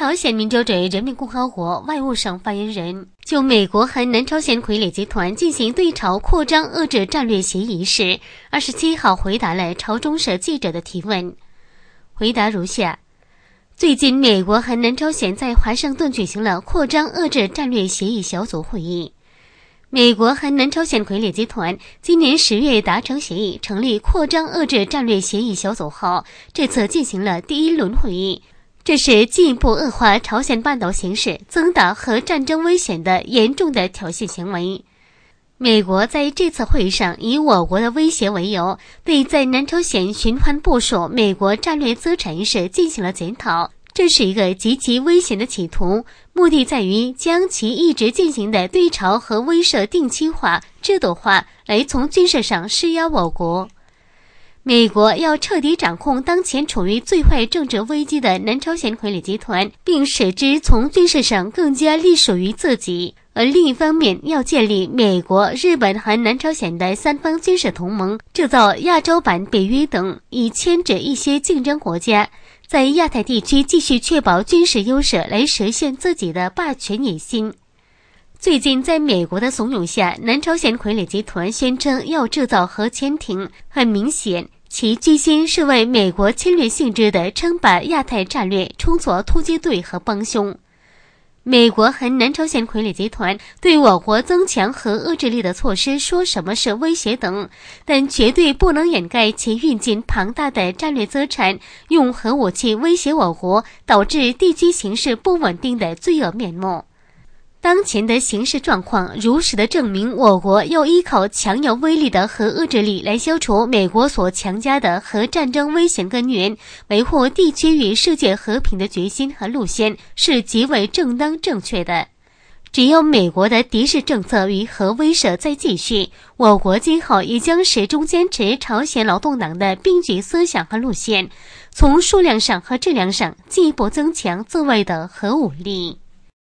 朝鲜民主主义人民共和国外务省发言人就美国和南朝鲜傀儡集团进行对朝扩张遏制战略协议一事27号回答了朝中社记者的提问。回答如下：最近美国和南朝鲜在华盛顿举行了扩张遏制战略协议小组会议。美国和南朝鲜傀儡集团今年10月达成协议，成立扩张遏制战略协议小组后，这次进行了第1轮会议。这是进一步恶化朝鲜半岛形势、增大核战争危险的严重的挑衅行为。美国在这次会议上以我国的威胁为由，对在南朝鲜循环部署美国战略资产一事进行了检讨。这是一个极其危险的企图，目的在于将其一直进行的对朝核威慑定期化、制度化，来从军事上施压我国。美国要彻底掌控当前处于最坏政治危机的南朝鲜傀儡集团，并使之从军事上更加隶属于自己。而另一方面，要建立美国、日本和南朝鲜的3方军事同盟，制造亚洲版北约等，以牵制一些竞争国家，在亚太地区继续确保军事优势，来实现自己的霸权野心。最近在美国的怂恿下，南朝鲜傀儡集团宣称要制造核潜艇，很明显其居心是为美国侵略性质的称霸亚太战略充作突击队和帮凶。美国和南朝鲜傀儡集团对我国增强核遏制力的措施说什么是威胁等，但绝对不能掩盖其运进庞大的战略资产，用核武器威胁我国，导致地区形势不稳定的罪恶面目。当前的形势状况如实地证明，我国要依靠强有威力的核遏制力来消除美国所强加的核战争危险根源，维护地区与世界和平的决心和路线是极为正当正确的。只要美国的敌视政策与核威慑再继续，我国今后也将始终坚持朝鲜劳动党的并举思想和路线，从数量上和质量上进一步增强自卫的核武力。